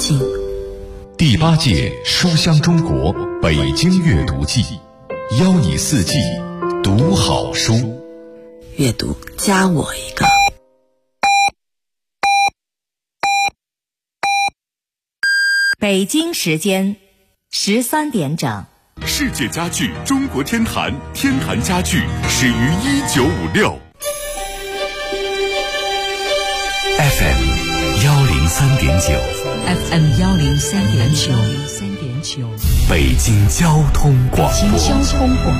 境。 第8届书香中国北京阅读季，邀你4季读好书。 阅读加我一个。 北京时间13点整。 世界家具中国天坛，天坛家具始于1956。 FM 103.9 FM 103.9 北京交通广播。 北京交通广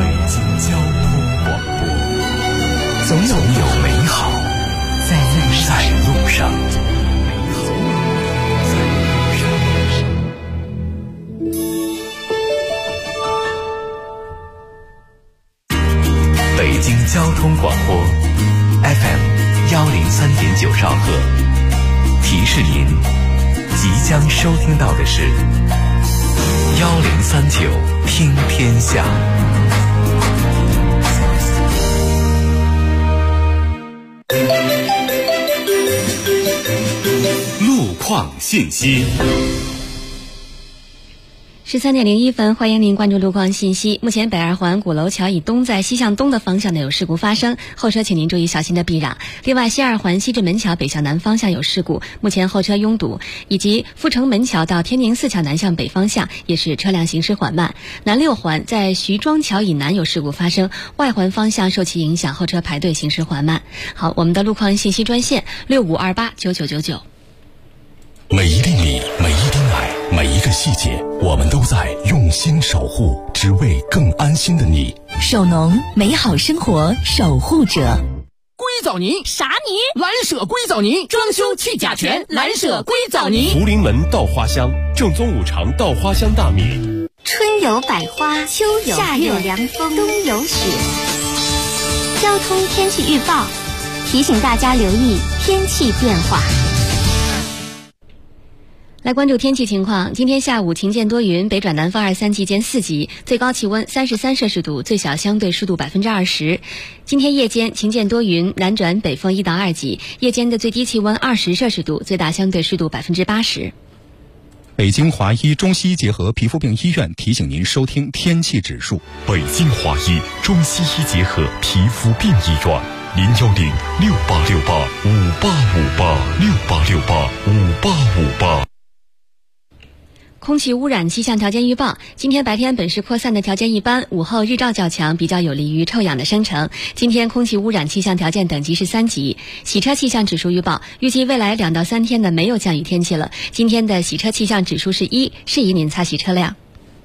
播， 总有美好在路上。北京交通广播 FM 103.9兆赫，提示您即将收听到的是1039听天下。 路况信息。 13点01分，欢迎您关注路况信息。目前北二环鼓楼桥以东在西向东的方向呢有事故发生，后车请您注意小心的避让。另外，西二环西直门桥北向南方向有事故，目前后车拥堵，以及阜成门桥到天宁寺桥南向北方向也是车辆行驶缓慢。南六环在徐庄桥以南有事故发生，外环方向受其影响，后车排队行驶缓慢。好，我们的路况信息专线65289999。 每一厘米，每一滴奶，每一个细节，我们都在用心守护，只为更安心的你。 首农，美好生活守护者。 硅藻泥？ 啥泥？ 蓝舍硅藻泥，装修去甲醛，蓝舍硅藻泥。 福临门稻花香，正宗5常稻花香大米。 春有百花，秋有夏有凉风，冬有雪。交通天气预报提醒大家留意天气变化。 来关注天气情况，今天下午晴间多云，北转南风2、3级见4级，最高气温33摄氏度，最小相对湿度20%。今天夜间晴间多云，南转北风1到2级，夜间的最低气温20摄氏度，最大相对湿度80%。 北京华医中西医结合皮肤病医院提醒您收听天气指数。 北京华医中西医结合皮肤病医院，0106868585858，68685858。 空气污染气象条件预报，今天白天本市扩散的条件一般，午后日照较强，比较有利于臭氧的生成。今天空气污染气象条件等级是3级。洗车气象指数预报，预计未来2到3天的没有降雨天气了。今天的洗车气象指数是1，适宜您擦洗车辆。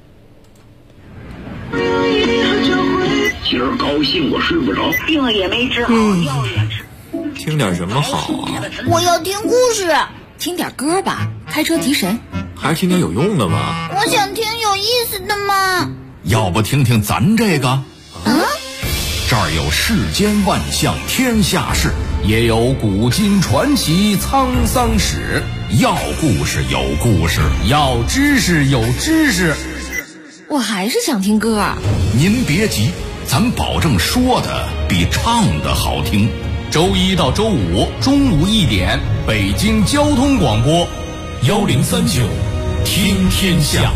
今儿高兴我睡不着， 病也没治好，药也吃。 听点什么好啊？ 我要听故事。 听点歌吧，开车提神。 还是听点有用的吧。 我想听有意思的嘛。 要不听听咱这个？这儿有世间万象天下事，也有古今传奇沧桑史。要故事有故事，要知识有知识。 我还是想听歌。 您别急，咱保证说的比唱的好听。周1到周5中午1点，北京交通广播1039听天下。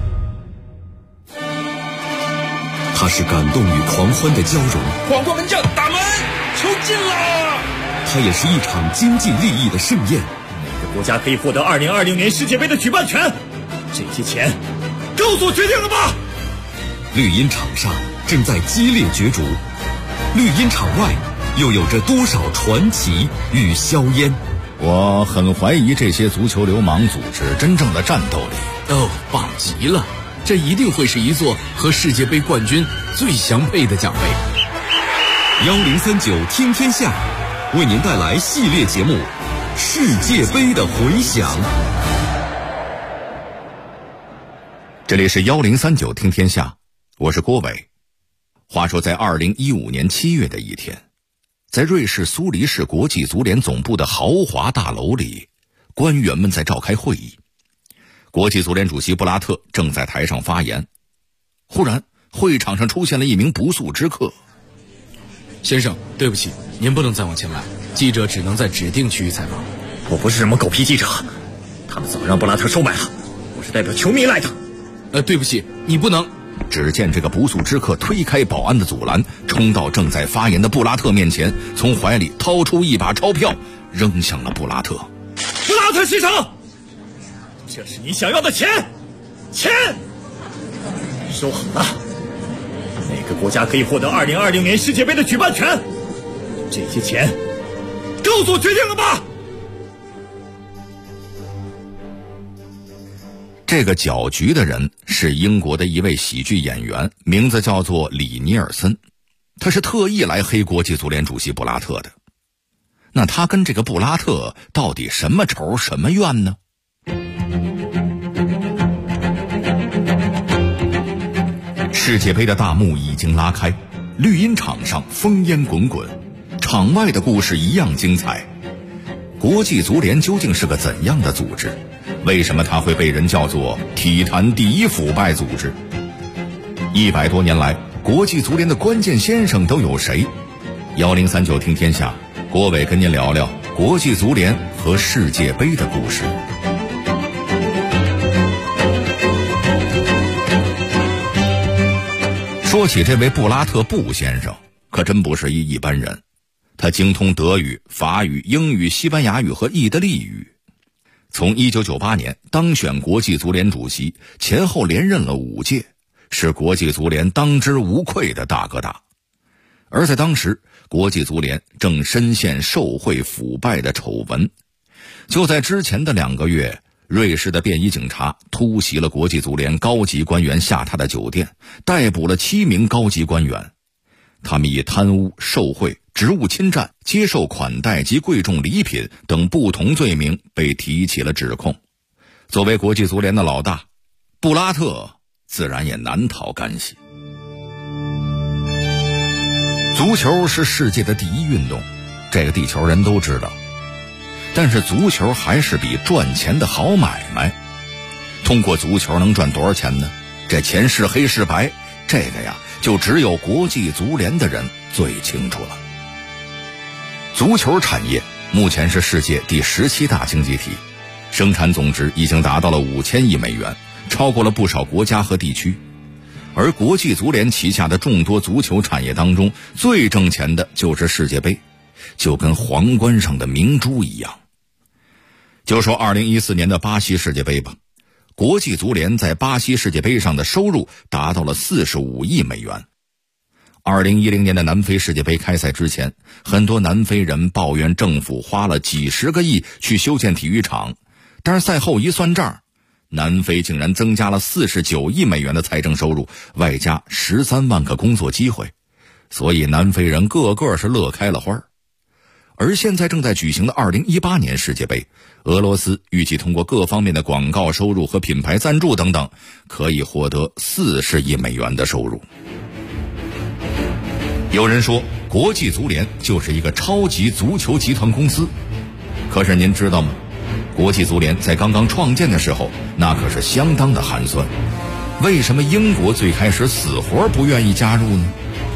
它是感动与狂欢的交融。 广播门将打门，球进了。 它也是一场经济利益的盛宴。 哪个国家可以获得2020年世界杯的举办权？这些钱够做决定了吧？ 绿茵场上正在激烈角逐，绿茵场外又有着多少传奇与硝烟？ 我很怀疑这些足球流氓组织真正的战斗力。 棒极了！这一定会是一座和世界杯冠军最相配的奖杯。 1039听天下为您带来系列节目《世界杯的回响》。 这里是1039听天下，我是郭伟。话说在2015年7月的一天，在瑞士苏黎世国际足联总部的豪华大楼里，官员们在召开会议。国际足联主席布拉特正在台上发言，忽然会场上出现了一名不速之客。 先生，对不起，您不能再往前来，记者只能在指定区域采访。 我不是什么狗屁记者， 他们早让布拉特收买了，我是代表球迷来的。 对不起，你不能。 只见这个不速之客推开保安的阻拦，冲到正在发言的布拉特面前，从怀里掏出一把钞票扔向了布拉特。 布拉特先生，这是你想要的钱，收好了。哪个国家可以获得2020年世界杯的举办权？这些钱告诉我决定了吧。 这个搅局的人是英国的一位喜剧演员，名字叫做里尼尔森，他是特意来黑国际足联主席布拉特的。那他跟这个布拉特到底什么仇什么怨呢？世界杯的大幕已经拉开，绿茵场上烽烟滚滚，场外的故事一样精彩。国际足联究竟是个怎样的组织？为什么它会被人叫做体坛第一腐败组织？100多年来，国际足联的关键先生都有谁？1039听天下，郭伟跟您聊聊国际足联和世界杯的故事。说起这位布拉特布先生，可真不是一般人。他精通德语、法语、英语、西班牙语和意大利语。从1998年当选国际足联主席，前后连任了5届，是国际足联当之无愧的大哥大。而在当时，国际足联正深陷受贿腐败的丑闻。就在之前的2个月，瑞士的便衣警察突袭了国际足联高级官员下榻的酒店，逮捕了7名高级官员。他们以贪污、受贿、职务侵占、接受款待及贵重礼品等不同罪名被提起了指控。作为国际足联的老大，布拉特自然也难逃干系。足球是世界的第一运动，这个地球人都知道。但是足球还是笔赚钱的好买卖。通过足球能赚多少钱呢？这钱是黑是白，这个呀就只有国际足联的人最清楚了。足球产业目前是世界第17大经济体，生产总值已经达到了5000亿美元，超过了不少国家和地区。而国际足联旗下的众多足球产业当中，最挣钱的就是世界杯，就跟皇冠上的明珠一样。就说2014年的巴西世界杯吧，国际足联在巴西世界杯上的收入达到了45亿美元。2010年的南非世界杯开赛之前，很多南非人抱怨政府花了几十个亿去修建体育场，但是赛后一算账，南非竟然增加了49亿美元的财政收入，外加13万个工作机会，所以南非人个个是乐开了花。而现在正在举行的2018年世界杯，俄罗斯预计通过各方面的广告收入和品牌赞助等等，可以获得40亿美元的收入。有人说国际足联就是一个超级足球集团公司，可是您知道吗？国际足联在刚刚创建的时候，那可是相当的寒酸。为什么英国最开始死活不愿意加入呢？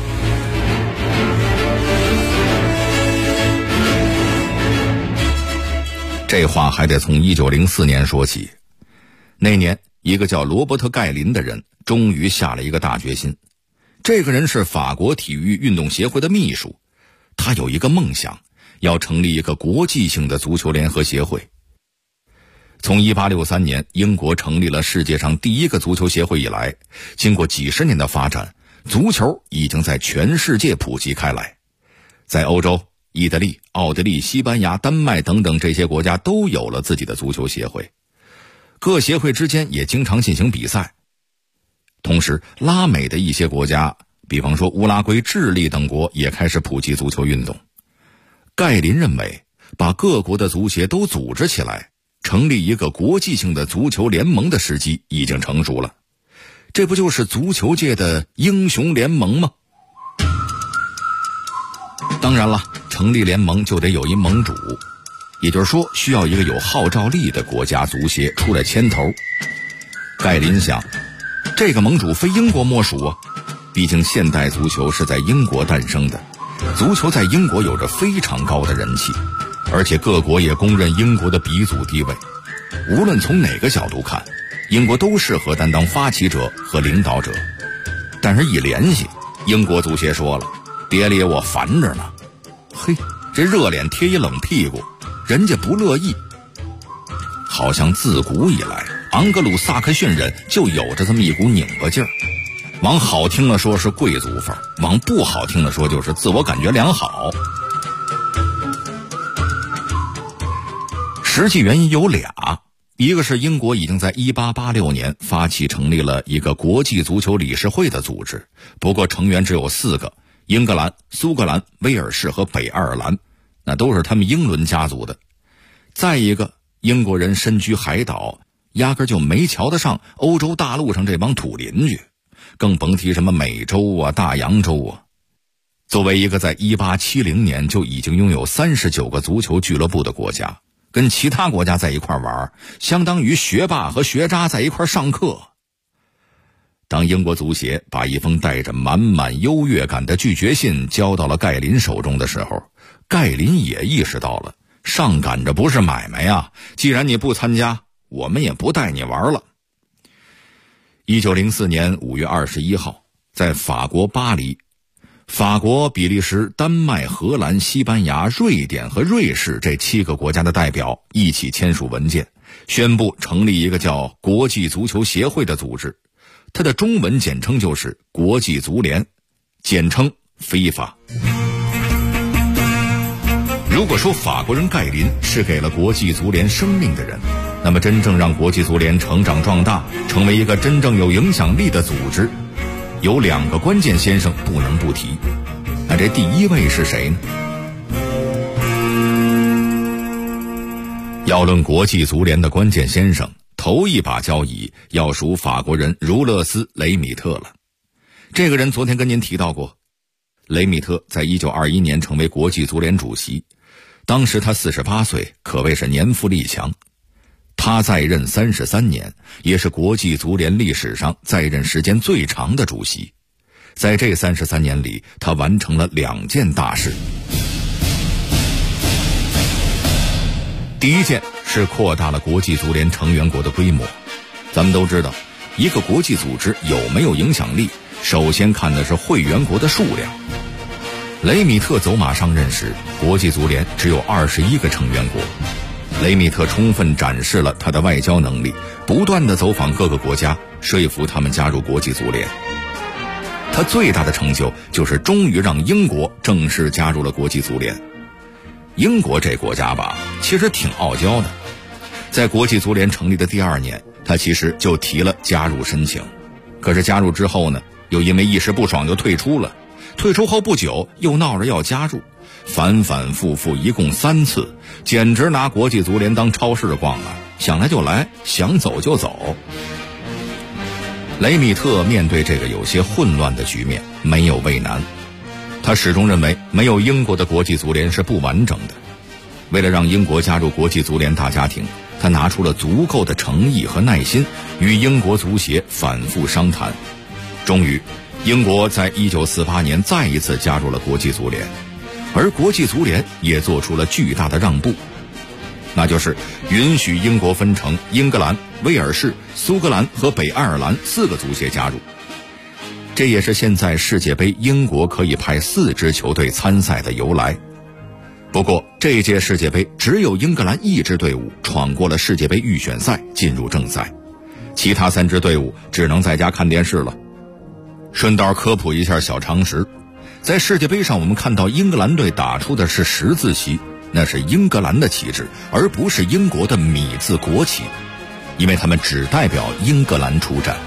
这话还得从1904年说起。那年，一个叫罗伯特·盖林的人终于下了一个大决心。这个人是法国体育运动协会的秘书，他有一个梦想，要成立一个国际性的足球联合协会。从1863年英国成立了世界上第一个足球协会以来，经过几十年的发展，足球已经在全世界普及开来。在欧洲，意大利、奥地利、西班牙、丹麦等等这些国家都有了自己的足球协会，各协会之间也经常进行比赛。同时，拉美的一些国家，比方说乌拉圭、智利等国也开始普及足球运动。盖林认为，把各国的足协都组织起来，成立一个国际性的足球联盟的时机已经成熟了。这不就是足球界的英雄联盟吗？当然了，成立联盟就得有一盟主，也就是说需要一个有号召力的国家足协出来牵头。盖林想，这个盟主非英国莫属啊，毕竟现代足球是在英国诞生的，足球在英国有着非常高的人气，而且各国也公认英国的鼻祖地位。 无论从哪个角度看，英国都适合担当发起者和领导者。但是一联系，英国足协说了，别理我烦着呢。嘿，这热脸贴一冷屁股，人家不乐意。好像自古以来，昂格鲁萨克逊人就有着这么一股拧巴劲儿，往好听了说是贵族范儿，往不好听了说就是自我感觉良好。实际原因有俩，一个是英国已经在1886年发起成立了一个国际足球理事会的组织，不过成员只有4个，英格兰、苏格兰、威尔士和北爱尔兰，那都是他们英伦家族的。再一个，英国人身居海岛，压根就没瞧得上欧洲大陆上这帮土邻居，更甭提什么美洲啊、大洋洲啊。作为一个在1870年就已经拥有39个足球俱乐部的国家，跟其他国家在一块玩，相当于学霸和学渣在一块上课。当英国足协把一封带着满满优越感的拒绝信交到了盖林手中的时候，盖林也意识到了，上赶着不是买卖呀，既然你不参加，我们也不带你玩了。1904年5月21号，在法国巴黎，法国、比利时、丹麦、荷兰、西班牙、瑞典和瑞士这7个国家的代表一起签署文件，宣布成立一个叫国际足球协会的组织，它的中文简称就是国际足联，简称 FIFA。 如果说法国人盖林是给了国际足联生命的人，那么真正让国际足联成长壮大，成为一个真正有影响力的组织，有2个关键先生不能不提。那这第一位是谁呢？要论国际足联的关键先生，头一把交椅要数法国人儒勒斯·雷米特了。这个人昨天跟您提到过，雷米特在1921年成为国际足联主席，当时他48岁，可谓是年富力强。他在任33年，也是国际足联历史上在任时间最长的主席。在这33年里，他完成了2件大事。第一件是扩大了国际足联成员国的规模。咱们都知道，一个国际组织有没有影响力，首先看的是会员国的数量。雷米特走马上任时，国际足联只有21个成员国。雷米特充分展示了他的外交能力，不断地走访各个国家，说服他们加入国际足联。他最大的成就就是终于让英国正式加入了国际足联。英国这国家吧，其实挺傲娇的。在国际足联成立的第2年，他其实就提了加入申请。可是加入之后呢，又因为一时不爽就退出了。退出后不久，又闹着要加入。反反复复一共3次，简直拿国际足联当超市逛了，想来就来，想走就走。雷米特面对这个有些混乱的局面，没有畏难。他始终认为没有英国的国际足联是不完整的。为了让英国加入国际足联大家庭，他拿出了足够的诚意和耐心，与英国足协反复商谈。终于，英国在1948年再一次加入了国际足联。而国际足联也做出了巨大的让步，那就是允许英国分成英格兰、威尔士、苏格兰和北爱尔兰4个足协加入。这也是现在世界杯英国可以派4支球队参赛的由来。不过这届世界杯只有英格兰1支队伍闯过了世界杯预选赛进入正赛，其他3支队伍只能在家看电视了。顺道科普一下小常识，在世界杯上我们看到英格兰队打出的是10字旗，那是英格兰的旗帜，而不是英国的米字国旗，因为他们只代表英格兰出战。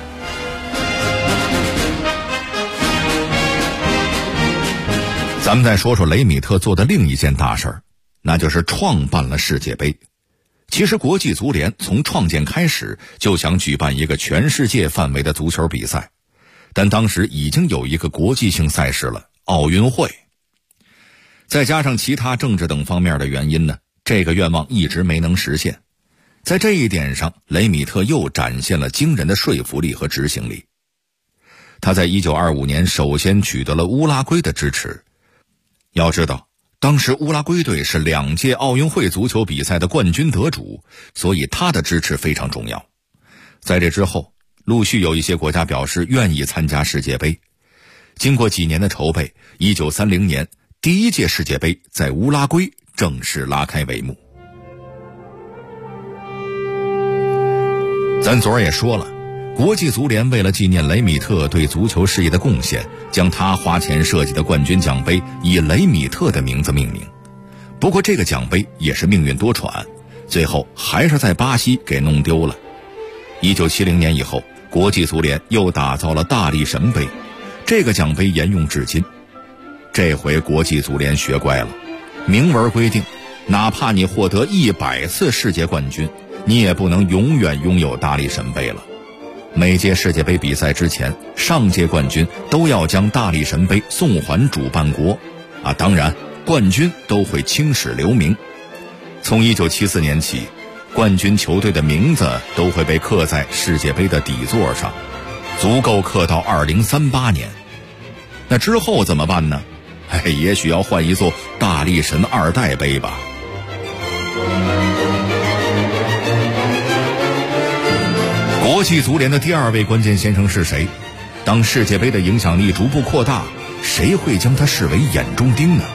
咱们再说说雷米特做的另一件大事儿，那就是创办了世界杯。其实国际足联从创建开始就想举办一个全世界范围的足球比赛，但当时已经有一个国际性赛事了，奥运会。再加上其他政治等方面的原因呢，这个愿望一直没能实现。在这一点上，雷米特又展现了惊人的说服力和执行力。他在1925年首先取得了乌拉圭的支持。要知道， 当时乌拉圭队是2届奥运会足球比赛的冠军得主，所以他的支持非常重要。在这之后，陆续有一些国家表示愿意参加世界杯。经过几年的筹备，1930年第1届世界杯在乌拉圭正式拉开帷幕。咱昨儿也说了，国际足联为了纪念雷米特对足球事业的贡献，将他花钱设计的冠军奖杯以雷米特的名字命名。不过这个奖杯也是命运多舛，最后还是在巴西给弄丢了。1970年以后，国际足联又打造了大力神杯，这个奖杯沿用至今。这回国际足联学乖了，明文规定，哪怕你获得100次世界冠军，你也不能永远拥有大力神杯了。每届世界杯比赛之前，上届冠军都要将大力神杯送还主办国当然冠军都会青史留名。从1974年起，冠军球队的名字都会被刻在世界杯的底座上，足够刻到2038年。那之后怎么办呢？也许要换一座大力神2代杯吧。国际足联的第2位关键先生是谁？当世界杯的影响力逐步扩大，谁会将他视为眼中钉呢？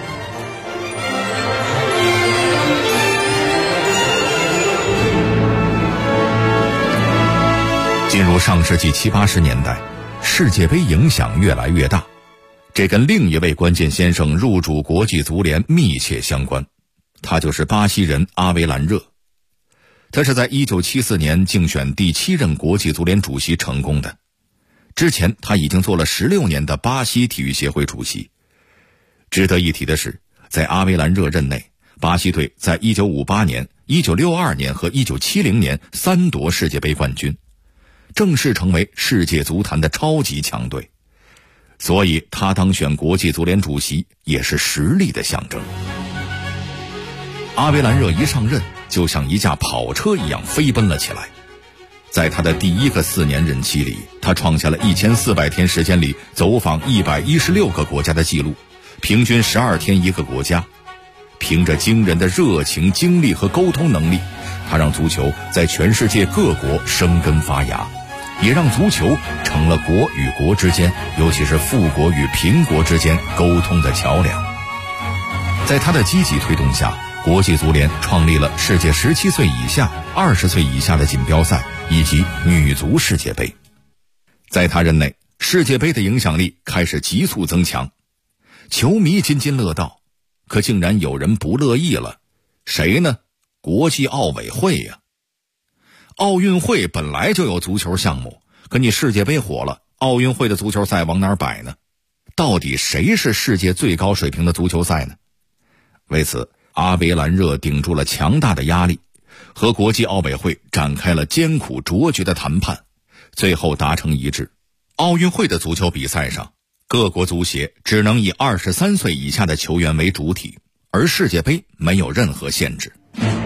进入上世纪70、80年代，世界杯影响越来越大，这跟另一位关键先生入主国际足联密切相关，他就是巴西人阿维兰热。他是在1974年竞选第7任国际足联主席成功的，之前他已经做了16年的巴西体育协会主席。值得一提的是，在阿维兰热任内，巴西队在1958年、1962年和1970年3夺世界杯冠军，正式成为世界足坛的超级强队，所以他当选国际足联主席也是实力的象征。阿维兰热一上任，就像一架跑车一样飞奔了起来。在他的第1个4年任期里，他创下了1400天时间里走访116个国家的记录，平均12天一个国家。凭着惊人的热情、精力和沟通能力，他让足球在全世界各国生根发芽，也让足球成了国与国之间，尤其是富国与贫国之间沟通的桥梁。在他的积极推动下，国际足联创立了世界17岁以下、20岁以下的锦标赛以及女足世界杯。在他任内，世界杯的影响力开始急速增强，球迷津津乐道。可竟然有人不乐意了，谁呢？国际奥委会呀。奥运会本来就有足球项目，可你世界杯火了，奥运会的足球赛往哪儿摆呢？到底谁是世界最高水平的足球赛呢？为此，阿维兰热顶住了强大的压力，和国际奥委会展开了艰苦卓绝的谈判，最后达成一致。奥运会的足球比赛上，各国足协只能以23岁以下的球员为主体，而世界杯没有任何限制。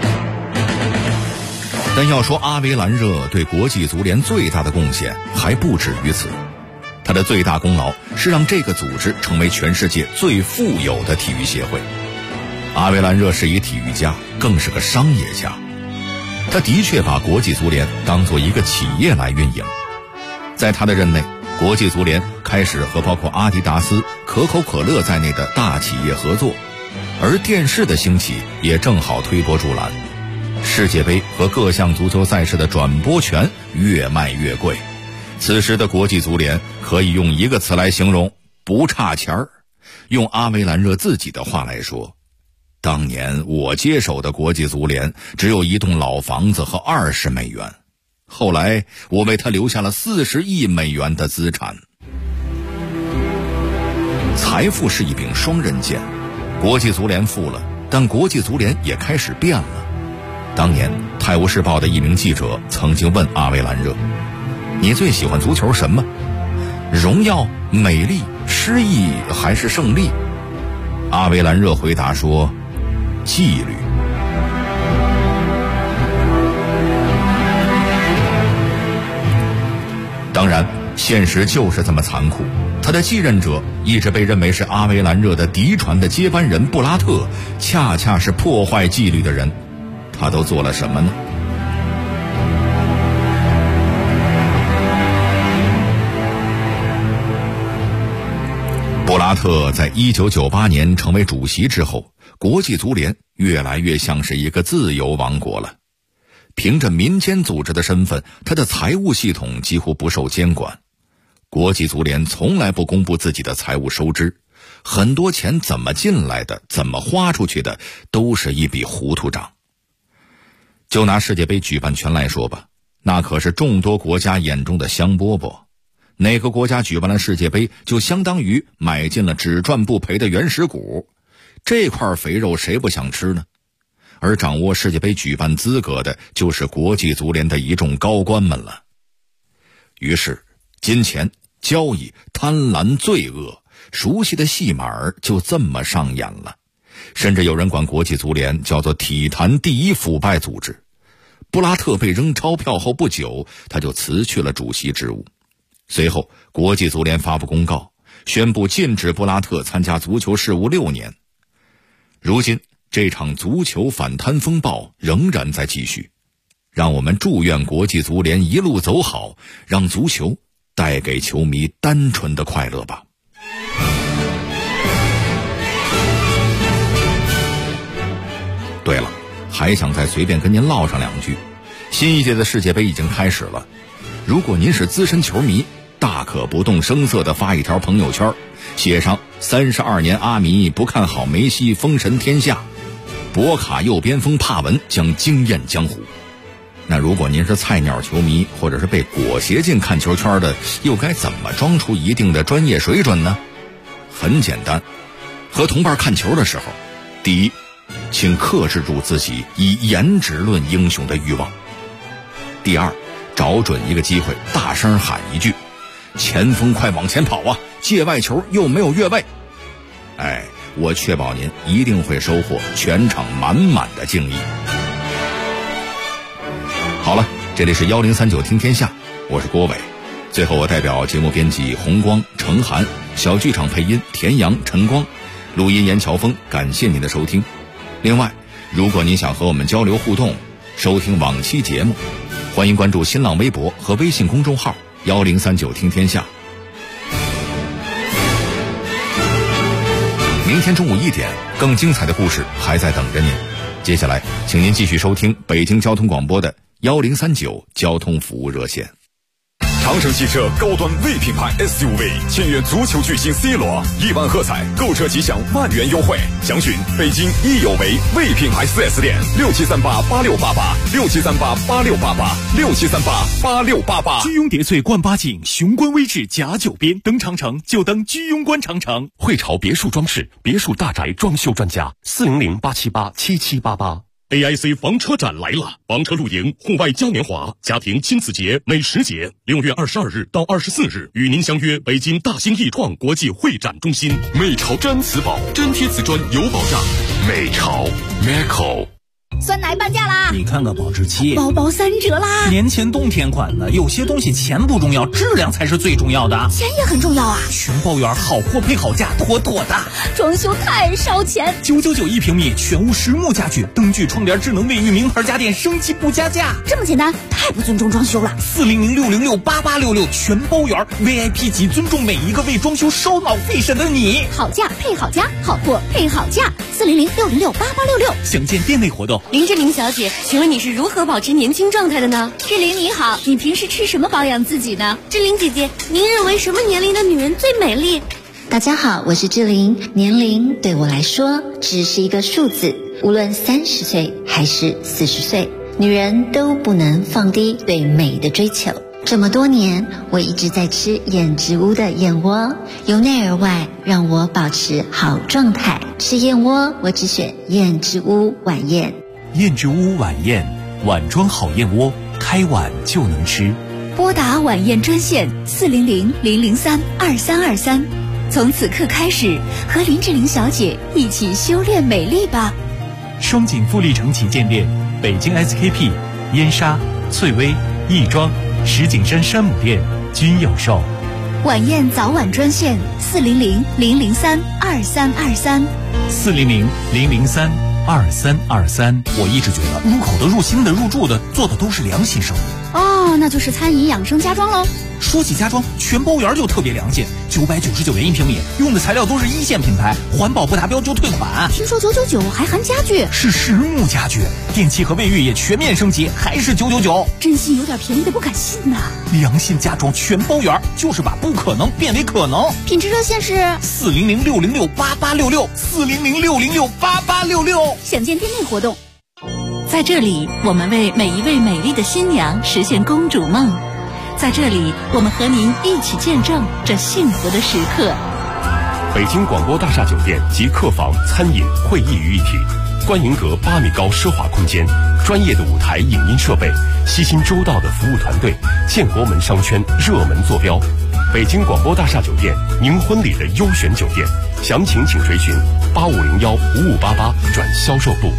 但要说阿维兰热对国际足联最大的贡献还不止于此，他的最大功劳是让这个组织成为全世界最富有的体育协会。阿维兰热是一体育家，更是个商业家，他的确把国际足联当作一个企业来运营。在他的任内，国际足联开始和包括阿迪达斯、可口可乐在内的大企业合作，而电视的兴起也正好推波助澜，世界杯和各项足球赛事的转播权越卖越贵。此时的国际足联可以用一个词来形容：不差钱儿。用阿维兰热自己的话来说，当年我接手的国际足联只有一栋老房子和20美元，后来我为他留下了40亿美元的资产。财富是一柄双刃剑，国际足联富了，但国际足联也开始变了。当年《泰晤士报》的一名记者曾经问阿维兰热：你最喜欢足球什么？荣耀、美丽、诗意还是胜利？阿维兰热回答说：纪律。当然， 现实就是这么残酷，他的继任者一直被认为是阿维兰热的嫡传的接班人布拉特，恰恰是破坏纪律的人。他都做了什么呢？布拉特在1998年成为主席之后，国际足联越来越像是一个自由王国了。凭着民间组织的身份，它的财务系统几乎不受监管。国际足联从来不公布自己的财务收支，很多钱怎么进来的，怎么花出去的，都是一笔糊涂账。就拿世界杯举办权来说吧，那可是众多国家眼中的香饽饽。哪个国家举办了世界杯，就相当于买进了只赚不赔的原始股，这块肥肉谁不想吃呢？而掌握世界杯举办资格的，就是国际足联的一众高官们了。于是，金钱、交易、贪婪、罪恶，熟悉的戏码就这么上演了。甚至有人管国际足联叫做体坛第一腐败组织。布拉特被扔钞票后不久，他就辞去了主席职务。随后，国际足联发布公告，宣布禁止布拉特参加足球事务6年。如今，这场足球反贪风暴仍然在继续。让我们祝愿国际足联一路走好，让足球带给球迷单纯的快乐吧。对了，还想再随便跟您唠上两句。新一届的世界杯已经开始了，如果您是资深球迷，大可不动声色地发一条朋友圈，写上32年阿迷不看好梅西封神天下，博卡右边锋帕文将惊艳江湖。那如果您是菜鸟球迷，或者是被裹挟进看球圈的，又该怎么装出一定的专业水准呢？很简单，和同伴看球的时候，第一，请克制住自己以颜值论英雄的欲望；第二，找准一个机会大声喊一句，前锋快往前跑啊，界外球又没有越位。我确保您一定会收获全场满满的敬意。好了，这里是1039听天下，我是郭伟。最后我代表节目编辑红光、程涵，小剧场配音田阳、陈光，录音严乔峰，感谢您的收听。另外，如果您想和我们交流互动，收听往期节目，欢迎关注新浪微博和微信公众号1039听天下。明天中午1点，更精彩的故事还在等着您。接下来，请您继续收听北京交通广播的1039交通服务热线。 长城汽车高端 V 品牌 SUV 签约足球巨星 C 罗，1万喝彩，购车即享万元优惠。详询北京益友维 V 品牌 4S 店67388688，67388688，67388688。 居庸叠翠冠八景，雄关微志甲9边，登长城就登居庸关长城。 汇潮别墅装饰，别墅大宅装修专家，400-878-7788。 AIC 房车展来了，房车露营、户外嘉年华、家庭亲子节、美食节，6月22日到24日与您相约北京大兴易创国际会展中心。 美潮真磁宝，真贴瓷砖有保障。美潮 Macco。 酸奶半价啦！ 你看看保质期， 包包3折啦！ 年前冬天款的，有些东西钱不重要，质量才是最重要的。 钱也很重要啊！ 全包圆，好货配好价，妥妥的。 装修太烧钱 ，9991平米，全屋实木家具，灯具、窗帘、智能卫浴，名牌家电，升级不加价。 这么简单，太不尊重装修了。 400-606-8866，全包圆 ，VIP 级，尊重每一个为装修烧脑费神的你。 好价配好家，好货配好价。400-606-8866， 详见店内活动。 林志玲小姐，请问你是如何保持年轻状态的呢？ 志玲你好，你平时吃什么保养自己呢？ 志玲姐姐，您认为什么年龄的女人最美丽？ 大家好，我是志玲。年龄对我来说只是一个数字，无论30岁还是40岁，女人都不能放低对美的追求。这么多年，我一直在吃燕之屋的燕窝，由内而外让我保持好状态。吃燕窝，我只选燕之屋晚宴。 燕之屋晚宴，碗装好燕窝，开碗就能吃。 拨打晚宴专线400-003-2323，从此刻开始，和林志玲小姐一起修炼美丽吧。 双井富力城旗舰店、北京 SKP、燕莎、翠微、亦庄、石景山山姆店、 均有售。 晚宴早晚专线400-003-2323。 400-003-2323。我一直觉得入口的、入心的、入住的做的都是良心生意。 哦，那就是餐饮养生家装喽。 说起家装，全包园就特别良心，999元1平米，用的材料都是一线品牌，环保不达标就退款。 听说999还含家具， 是实木家具，电器和卫浴也全面升级，还是999。 真心有点便宜的不敢信呐。 良心家装全包园，就是把不可能变为可能。 品质热线是 400-606-8866，400-606-8866。 详见店内活动。 在这里，我们为每一位美丽的新娘实现公主梦。在这里，我们和您一起见证这幸福的时刻。 北京广播大厦酒店集客房、餐饮、会议于一体，观银阁8米高奢华空间，专业的舞台影音设备，悉心周到的服务团队，建国门商圈热门坐标。北京广播大厦酒店，您婚礼的优选酒店，详情请垂询8501-5588转销售部。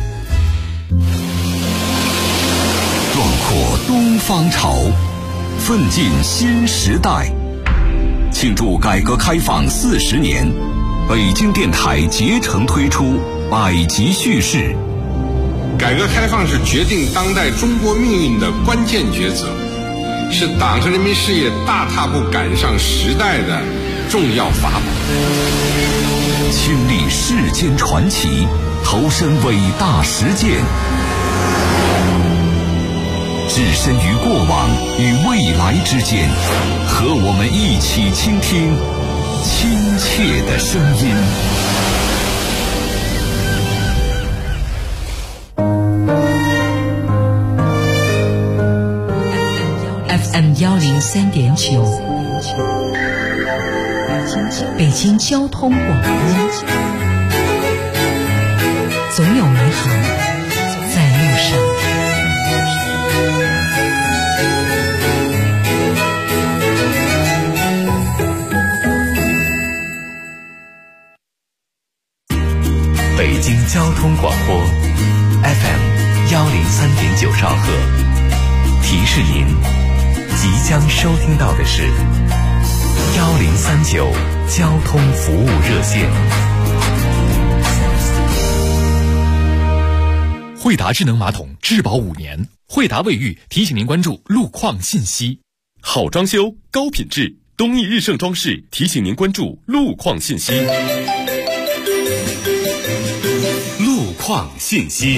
壮阔东方潮，奋进新时代。庆祝改革开放40年，北京电台竭诚推出百集叙事。 改革开放是决定当代中国命运的关键抉择，是党和人民事业大踏步赶上时代的重要法宝。 亲历世间传奇，投身伟大实践，置身于过往与未来之间，和我们一起倾听亲切的声音。 FM 103.9，北京交通广播，总有美好在路上。 北京交通广播 FM 103.9兆赫，提示您即将收听到的是1039交通服务热线。 惠达智能马桶质保5年，惠达卫浴提醒您关注路况信息。 好装修高品质，东义日盛装饰提醒您关注路况信息。路况信息。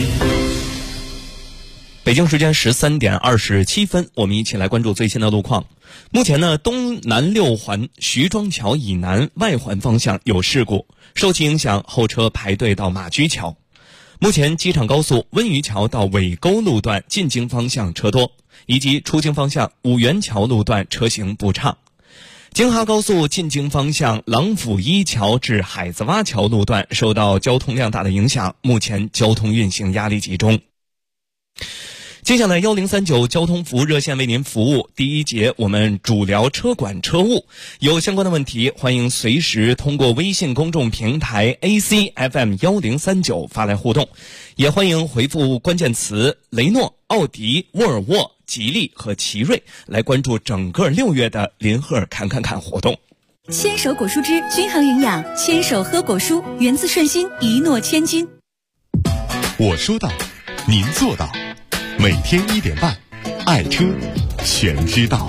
北京时间13点27分，我们一起来关注最新的路况。目前呢，东南6环徐庄桥以南外环方向有事故，受其影响，后车排队到马驹桥。目前机场高速温榆桥到尾沟路段进京方向车多，以及出京方向五元桥路段车行不畅。京哈高速进京方向郎府一桥至海子洼桥路段受到交通量大的影响，目前交通运行压力集中。接下来1039交通服务热线为您服务。第一节我们主聊车管车务，有相关的问题欢迎随时通过微信公众平台 ACFM 1039发来互动，也欢迎回复关键词雷诺、奥迪、沃尔沃、吉利和奇瑞来关注整个6月的林赫尔看活动。 牵手果蔬汁均衡营养，牵手喝果蔬，源自顺心，一诺千金。 我说到，您做到。每天1点半，爱车全知道。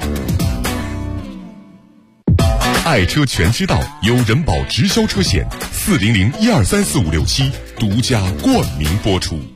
爱车全知道由人保直销车险40012345667独家冠名播出。